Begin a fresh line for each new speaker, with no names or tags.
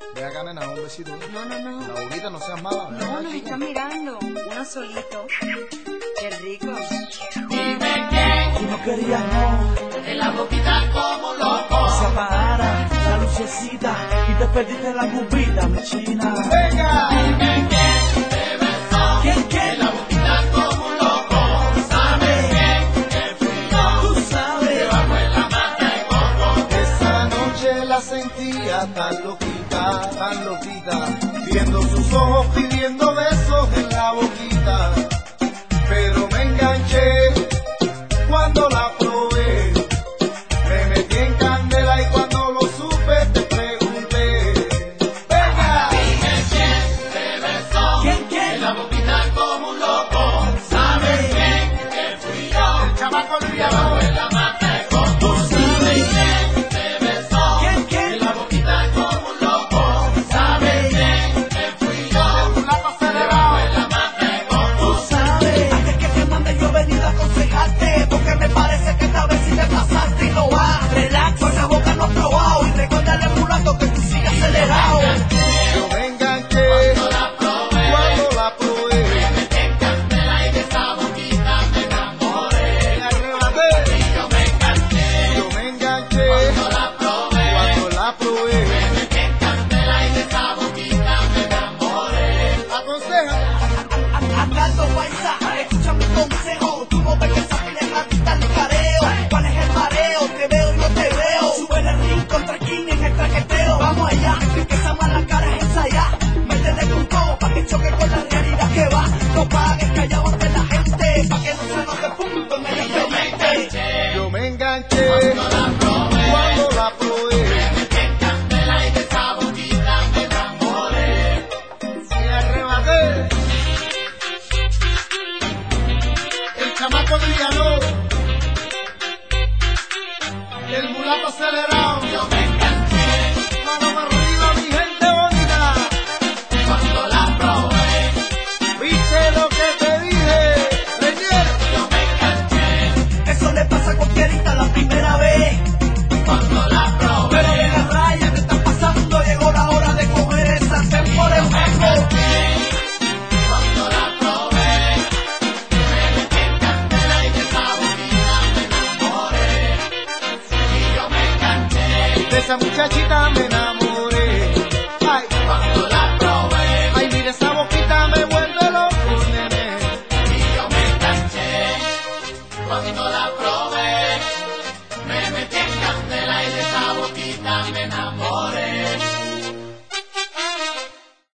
Ve acá, nena, un besito.
No, no, no.
La boquita, no seas mala.
No, nos están mirando. Uno solito. Qué rico.
Dime que
Tú no querías, no,
en la boquita como un loco.
se apagara la lucecita y te perdiste la cubita, mi china.
¡Venga!
Dime que te besó
¿Quién?
en la boquita como un loco. ¿Sabes qué? Que fui yo.
Tú sabes.
Debajo en la mata de coco.
Esa noche la sentía tan loquita, viendo sus ojos pidiendo besos en la boquita, pero me enganché cuando la probé, me metí en candela y cuando lo supe te pregunté, venga,
Dime quién te besó
¿Quién?
en la boquita como un loco. ¿Sabes qué? Que fui yo.
el chamaco
Debajo en la mata de coco. ¿Sabes quién te besó
¿Quién?
en la boquita como un loco? ¿Sabes quién? Que fui yo. Debajo en la mata de coco.
Tú sabes. Antes que te mande yo he venido a aconsejarte, porque me parece que esta vez sí te pasaste y no va. Relax, con la boca no has probado y recuérdale al mulato que tú sigues acelerado.
yo me enganché
Cuando la probé,
cuando la probé,
me metí en candela y de esa boquita me enamoré.
me arrebaté,
Y yo me enganché.
yo me enganché
Cuando la probé,
cuando la probé,
me metí en candela y de esa boquita me enamoré.
aconseja.
Andando paisa, escucha mi consejo. Tú no ves que esa pileja quita el careo. ¿Cuál es el mareo? Te veo y no te veo. Sube el ring contra King en el traqueteo. Vamos allá, que esa mala cara es ensayar. Métele con todo pa' que choque con la realidad que va. No pagues callado ante la gente, pa' que no se note punto en el
Yo me enganché.
Yo me enganché
Cuando la probé,
cuando la probé,
me metí en candela y de esa boquita me enamoré.
me arrebaté. El chamaco brillano, el mulato acelerado.
Yo me enganché.
Mano para arriba, mi gente bonita.
Cuando la probé,
¿Viste lo que te dije? Reñero.
yo me enganché.
Eso le pasa a cualquierita la primera vez.
Cuando la probé,
Pero de la raya que está pasando, llegó la hora de coger esa tempora en hueco.
cuando la probé, me metí en candela y de esa boquita me enamoré. Y yo me enganché.
De esa muchachita me enamoré. Ay,
Cuando la